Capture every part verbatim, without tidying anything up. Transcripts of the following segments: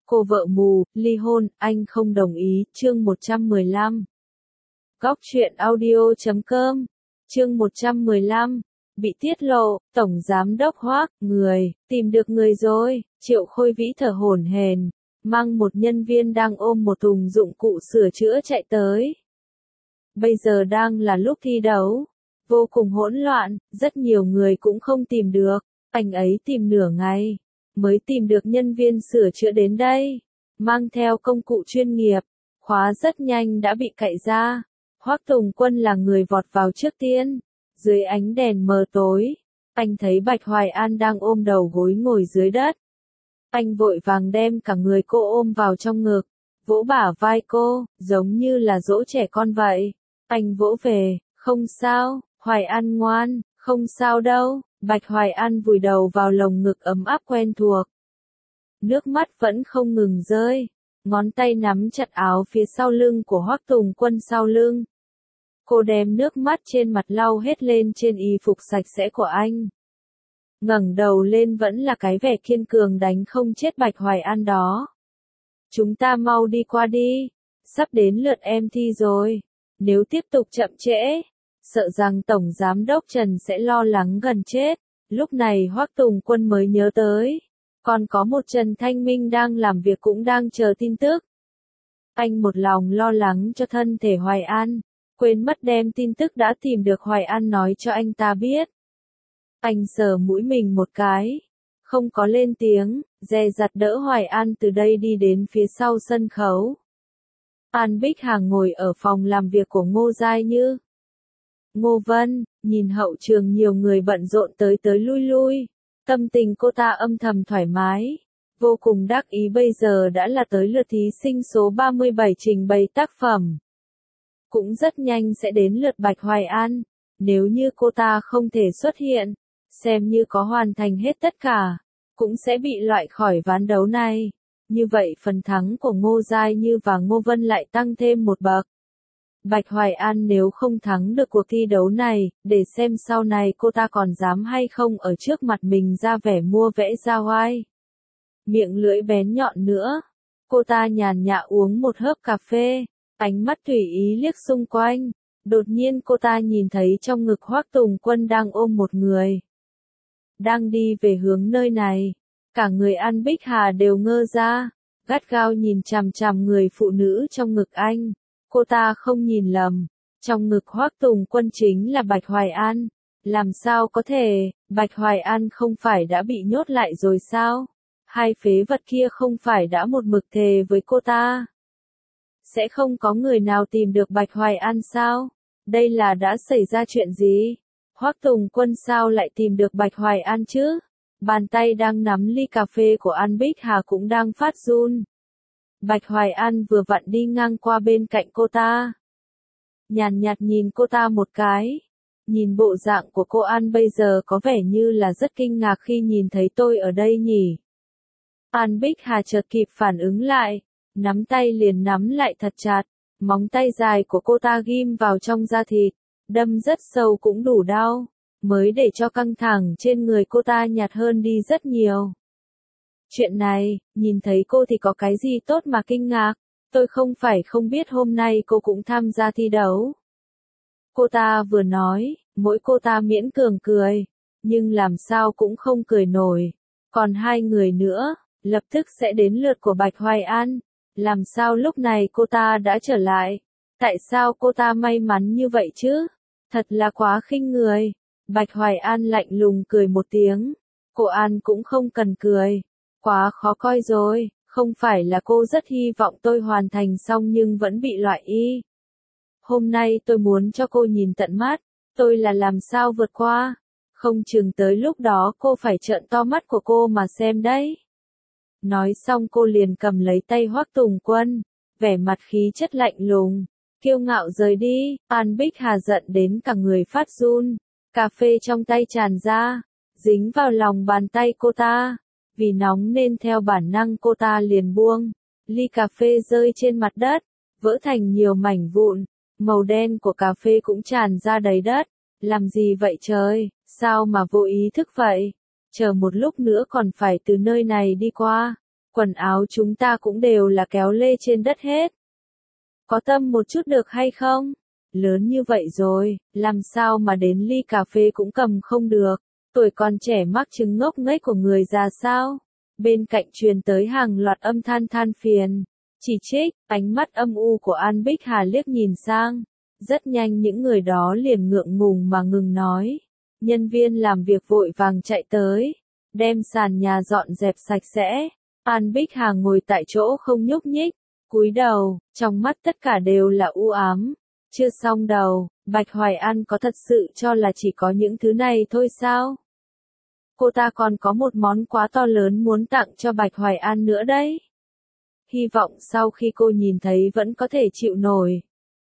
Cô vợ mù, ly hôn, anh không đồng ý, chương một trăm mười lăm. Góc truyện audio chấm com, chương một trăm mười lăm. Bị tiết lộ, Tổng Giám đốc Hoác, người, tìm được người rồi, Triệu Khôi Vĩ thở hổn hển, mang một nhân viên đang ôm một thùng dụng cụ sửa chữa chạy tới. Bây giờ đang là lúc thi đấu, vô cùng hỗn loạn, rất nhiều người cũng không tìm được, anh ấy tìm nửa ngày, mới tìm được nhân viên sửa chữa đến đây, mang theo công cụ chuyên nghiệp, khóa rất nhanh đã bị cạy ra. Hoắc Tùng Quân là người vọt vào trước tiên, dưới ánh đèn mờ tối, anh thấy Bạch Hoài An đang ôm đầu gối ngồi dưới đất. Anh vội vàng đem cả người cô ôm vào trong ngực, vỗ bả vai cô, giống như là dỗ trẻ con vậy. Anh vỗ về, không sao, Hoài An ngoan, không sao đâu. Bạch Hoài An vùi đầu vào lồng ngực ấm áp quen thuộc. Nước mắt vẫn không ngừng rơi, ngón tay nắm chặt áo phía sau lưng của Hoắc Tùng Quân sau lưng. Cô đem nước mắt trên mặt lau hết lên trên y phục sạch sẽ của anh. Ngẩng đầu lên vẫn là cái vẻ kiên cường đánh không chết Bạch Hoài An đó. Chúng ta mau đi qua đi, sắp đến lượt em thi rồi, nếu tiếp tục chậm trễ, sợ rằng Tổng Giám đốc Trần sẽ lo lắng gần chết. Lúc này Hoắc Tùng Quân mới nhớ tới, còn có một Trần Thanh Minh đang làm việc cũng đang chờ tin tức. Anh một lòng lo lắng cho thân thể Hoài An, quên mất đem tin tức đã tìm được Hoài An nói cho anh ta biết. Anh sờ mũi mình một cái, không có lên tiếng, dè dặt đỡ Hoài An từ đây đi đến phía sau sân khấu. An Bích Hà ngồi ở phòng làm việc của Ngô Giai Như. Ngô Vân, nhìn hậu trường nhiều người bận rộn tới tới lui lui, tâm tình cô ta âm thầm thoải mái, vô cùng đắc ý bây giờ đã là tới lượt thí sinh số ba mươi bảy trình bày tác phẩm. Cũng rất nhanh sẽ đến lượt Bạch Hoài An, nếu như cô ta không thể xuất hiện, xem như có hoàn thành hết tất cả, cũng sẽ bị loại khỏi ván đấu này. Như vậy phần thắng của Ngô Giai Như và Ngô Vân lại tăng thêm một bậc. Bạch Hoài An nếu không thắng được cuộc thi đấu này, để xem sau này cô ta còn dám hay không ở trước mặt mình ra vẻ mua vẽ ra oai. Miệng lưỡi bén nhọn nữa, cô ta nhàn nhã uống một hớp cà phê, ánh mắt tùy ý liếc xung quanh, đột nhiên cô ta nhìn thấy trong ngực Hoắc Tùng Quân đang ôm một người. Đang đi về hướng nơi này, cả người An Bích Hà đều ngơ ra, gắt gao nhìn chằm chằm người phụ nữ trong ngực anh. Cô ta không nhìn lầm, trong ngực Hoắc Tùng Quân chính là Bạch Hoài An. Làm sao có thể, Bạch Hoài An không phải đã bị nhốt lại rồi sao? Hai phế vật kia không phải đã một mực thề với cô ta. Sẽ không có người nào tìm được Bạch Hoài An sao? Đây là đã xảy ra chuyện gì? Hoắc Tùng Quân sao lại tìm được Bạch Hoài An chứ? Bàn tay đang nắm ly cà phê của An Bích Hà cũng đang phát run. Bạch Hoài An vừa vặn đi ngang qua bên cạnh cô ta. Nhàn nhạt nhìn cô ta một cái. Nhìn bộ dạng của cô An bây giờ có vẻ như là rất kinh ngạc khi nhìn thấy tôi ở đây nhỉ. An Bích Hà chợt kịp phản ứng lại, nắm tay liền nắm lại thật chặt, móng tay dài của cô ta ghim vào trong da thịt, đâm rất sâu cũng đủ đau, mới để cho căng thẳng trên người cô ta nhạt hơn đi rất nhiều. Chuyện này, nhìn thấy cô thì có cái gì tốt mà kinh ngạc, tôi không phải không biết hôm nay cô cũng tham gia thi đấu. Cô ta vừa nói, mỗi cô ta miễn cường cười, nhưng làm sao cũng không cười nổi. Còn hai người nữa, lập tức sẽ đến lượt của Bạch Hoài An, làm sao lúc này cô ta đã trở lại? Tại sao cô ta may mắn như vậy chứ? Thật là quá khinh người. Bạch Hoài An lạnh lùng cười một tiếng, cô An cũng không cần cười. Quá khó coi rồi, không phải là cô rất hy vọng tôi hoàn thành xong nhưng vẫn bị loại y. Hôm nay tôi muốn cho cô nhìn tận mắt, tôi là làm sao vượt qua, không chừng tới lúc đó cô phải trợn to mắt của cô mà xem đấy. Nói xong cô liền cầm lấy tay Hoắc Tùng Quân, vẻ mặt khí chất lạnh lùng, kiêu ngạo rời đi. An Bích Hà giận đến cả người phát run, cà phê trong tay tràn ra, dính vào lòng bàn tay cô ta. Vì nóng nên theo bản năng cô ta liền buông, ly cà phê rơi trên mặt đất, vỡ thành nhiều mảnh vụn, màu đen của cà phê cũng tràn ra đầy đất. Làm gì vậy trời, sao mà vô ý thức vậy? Chờ một lúc nữa còn phải từ nơi này đi qua. quần áo chúng ta cũng đều là kéo lê trên đất hết. Có tâm một chút được hay không? Lớn như vậy rồi, làm sao mà đến ly cà phê cũng cầm không được, tuổi còn trẻ mắc chứng ngốc nghếch của người già sao? Bên cạnh truyền tới hàng loạt âm than than phiền, chỉ trích, ánh mắt âm u của An Bích Hà liếc nhìn sang. Rất nhanh những người đó liền ngượng ngùng mà ngừng nói. Nhân viên làm việc vội vàng chạy tới, đem sàn nhà dọn dẹp sạch sẽ. An Bích Hà ngồi tại chỗ không nhúc nhích, cúi đầu, trong mắt tất cả đều là u ám. Chưa xong đầu, Bạch Hoài An có thật sự cho là chỉ có những thứ này thôi sao? Cô ta còn có một món quà to lớn muốn tặng cho Bạch Hoài An nữa đấy. Hy vọng sau khi cô nhìn thấy vẫn có thể chịu nổi.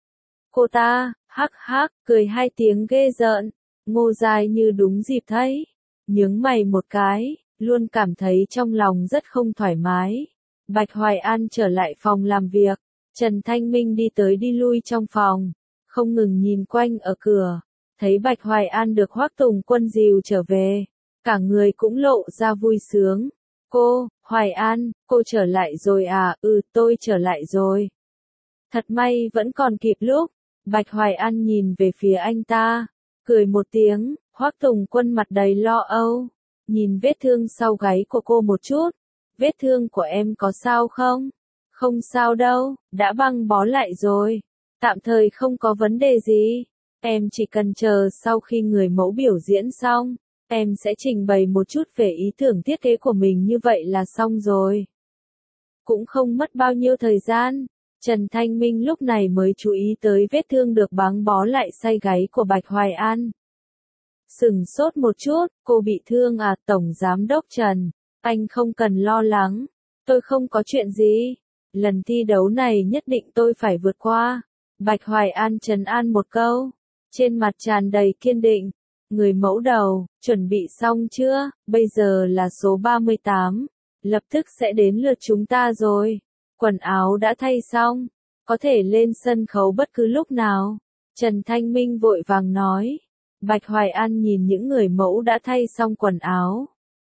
Cô ta, hắc hắc, cười hai tiếng ghê rợn, Ngô Giai Như đúng dịp thấy, nhướng mày một cái, luôn cảm thấy trong lòng rất không thoải mái. Bạch Hoài An trở lại phòng làm việc, Trần Thanh Minh đi tới đi lui trong phòng, không ngừng nhìn quanh ở cửa, thấy Bạch Hoài An được Hoắc Tùng Quân dìu trở về, cả người cũng lộ ra vui sướng. Cô, Hoài An, cô trở lại rồi à? Ừ, tôi trở lại rồi. Thật may vẫn còn kịp lúc. Bạch Hoài An nhìn về phía anh ta, cười một tiếng. Hoắc Tùng Quân mặt đầy lo âu, nhìn vết thương sau gáy của cô một chút. Vết thương của em có sao không? Không sao đâu, đã băng bó lại rồi. Tạm thời không có vấn đề gì. Em chỉ cần chờ sau khi người mẫu biểu diễn xong, em sẽ trình bày một chút về ý tưởng thiết kế của mình như vậy là xong rồi. Cũng không mất bao nhiêu thời gian. Trần Thanh Minh lúc này mới chú ý tới vết thương được băng bó lại say gáy của Bạch Hoài An. Sừng sốt một chút, cô bị thương à? Tổng Giám đốc Trần, anh không cần lo lắng, tôi không có chuyện gì. Lần thi đấu này nhất định tôi phải vượt qua. Bạch Hoài An trấn an một câu, trên mặt tràn đầy kiên định. Người mẫu đầu, chuẩn bị xong chưa? Bây giờ là số ba mươi tám, lập tức sẽ đến lượt chúng ta rồi. Quần áo đã thay xong, có thể lên sân khấu bất cứ lúc nào. Trần Thanh Minh vội vàng nói. Bạch Hoài An nhìn những người mẫu đã thay xong quần áo.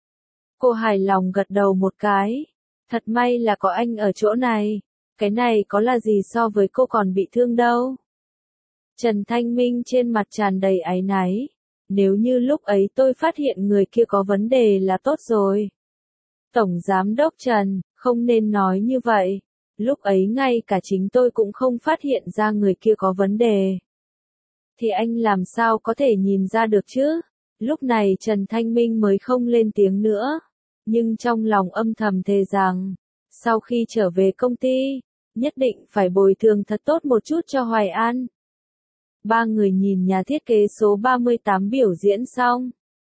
Cô hài lòng gật đầu một cái. Thật may là có anh ở chỗ này. Cái này có là gì so với cô còn bị thương đâu. Trần Thanh Minh trên mặt tràn đầy áy náy. Nếu như lúc ấy tôi phát hiện người kia có vấn đề là tốt rồi. Tổng Giám đốc Trần, không nên nói như vậy. Lúc ấy ngay cả chính tôi cũng không phát hiện ra người kia có vấn đề. Thì anh làm sao có thể nhìn ra được chứ? Lúc này Trần Thanh Minh mới không lên tiếng nữa. Nhưng trong lòng âm thầm thề rằng, sau khi trở về công ty, nhất định phải bồi thường thật tốt một chút cho Hoài An. Ba người nhìn nhà thiết kế số ba mươi tám biểu diễn xong.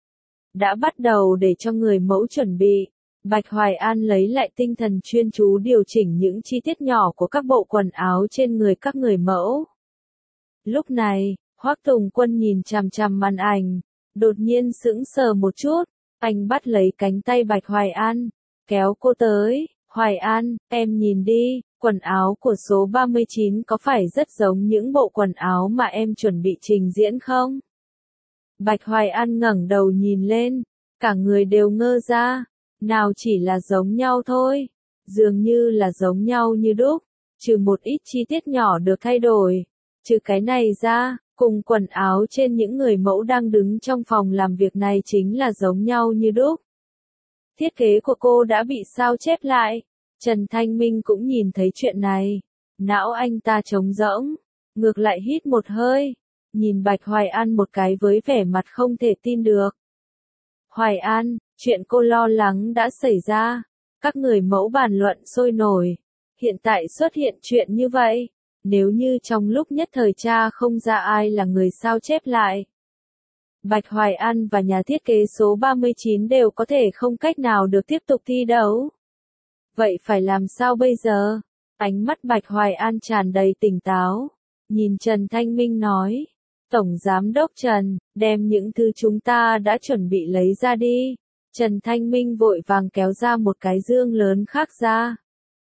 Đã bắt đầu để cho người mẫu chuẩn bị. Bạch Hoài An lấy lại tinh thần chuyên chú điều chỉnh những chi tiết nhỏ của các bộ quần áo trên người các người mẫu. Lúc này, Hoắc Tùng Quân nhìn chằm chằm màn ảnh, đột nhiên sững sờ một chút, anh bắt lấy cánh tay Bạch Hoài An, kéo cô tới. Hoài An, em nhìn đi, quần áo của số ba mươi chín có phải rất giống những bộ quần áo mà em chuẩn bị trình diễn không? Bạch Hoài An ngẩng đầu nhìn lên, cả người đều ngơ ra, nào chỉ là giống nhau thôi, dường như là giống nhau như đúc, trừ một ít chi tiết nhỏ được thay đổi. Trừ cái này ra, cùng quần áo trên những người mẫu đang đứng trong phòng làm việc này chính là giống nhau như đúc. Thiết kế của cô đã bị sao chép lại. Trần Thanh Minh cũng nhìn thấy chuyện này. Não anh ta trống rỗng, ngược lại hít một hơi, nhìn Bạch Hoài An một cái với vẻ mặt không thể tin được. Hoài An, chuyện cô lo lắng đã xảy ra. Các người mẫu bàn luận sôi nổi. Hiện tại xuất hiện chuyện như vậy. Nếu như trong lúc nhất thời cha không ra ai là người sao chép lại, Bạch Hoài An và nhà thiết kế số ba mươi chín đều có thể không cách nào được tiếp tục thi đấu. Vậy phải làm sao bây giờ? Ánh mắt Bạch Hoài An tràn đầy tỉnh táo, nhìn Trần Thanh Minh nói. Tổng Giám đốc Trần, đem những thứ chúng ta đã chuẩn bị lấy ra đi. Trần Thanh Minh vội vàng kéo ra một cái dương lớn khác ra.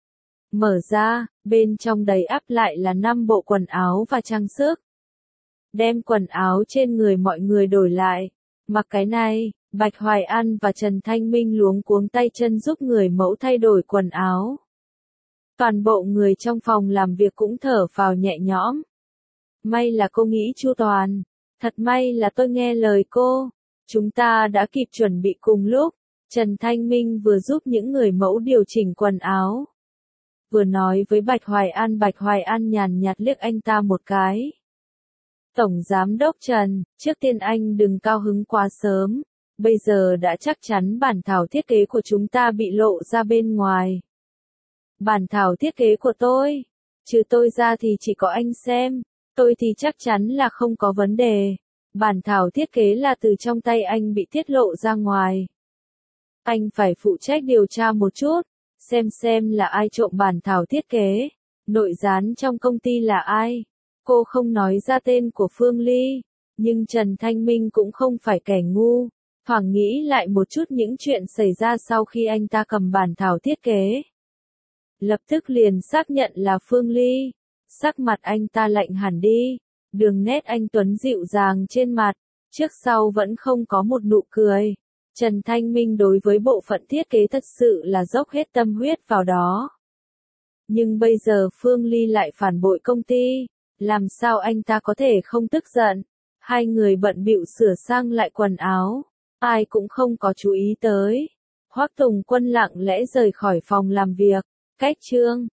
Mở ra, bên trong đầy ắp lại là năm bộ quần áo và trang sức. Đem quần áo trên người mọi người đổi lại. Mặc cái này, Bạch Hoài An và Trần Thanh Minh luống cuống tay chân giúp người mẫu thay đổi quần áo. Toàn bộ người trong phòng làm việc cũng thở phào nhẹ nhõm. May là cô nghĩ chu toàn. Thật may là tôi nghe lời cô. Chúng ta đã kịp chuẩn bị cùng lúc. Trần Thanh Minh vừa giúp những người mẫu điều chỉnh quần áo. Vừa nói với Bạch Hoài An. Bạch Hoài An nhàn nhạt liếc anh ta một cái. Tổng Giám đốc Trần, trước tiên anh đừng cao hứng quá sớm. Bây giờ đã chắc chắn bản thảo thiết kế của chúng ta bị lộ ra bên ngoài. Bản thảo thiết kế của tôi, trừ tôi ra thì chỉ có anh xem, tôi thì chắc chắn là không có vấn đề. Bản thảo thiết kế là từ trong tay anh bị tiết lộ ra ngoài. Anh phải phụ trách điều tra một chút, xem xem là ai trộm bản thảo thiết kế, nội gián trong công ty là ai. Cô không nói ra tên của Phương Ly, nhưng Trần Thanh Minh cũng không phải kẻ ngu. Thoảng nghĩ lại một chút những chuyện xảy ra sau khi anh ta cầm bản thảo thiết kế. Lập tức liền xác nhận là Phương Ly. Sắc mặt anh ta lạnh hẳn đi. Đường nét anh tuấn dịu dàng trên mặt. Trước sau vẫn không có một nụ cười. Trần Thanh Minh đối với bộ phận thiết kế thật sự là dốc hết tâm huyết vào đó. Nhưng bây giờ Phương Ly lại phản bội công ty. Làm sao anh ta có thể không tức giận? Hai người bận bịu sửa sang lại quần áo. Ai cũng không có chú ý tới. Hoắc Tùng Quân lặng lẽ rời khỏi phòng làm việc. Cách chương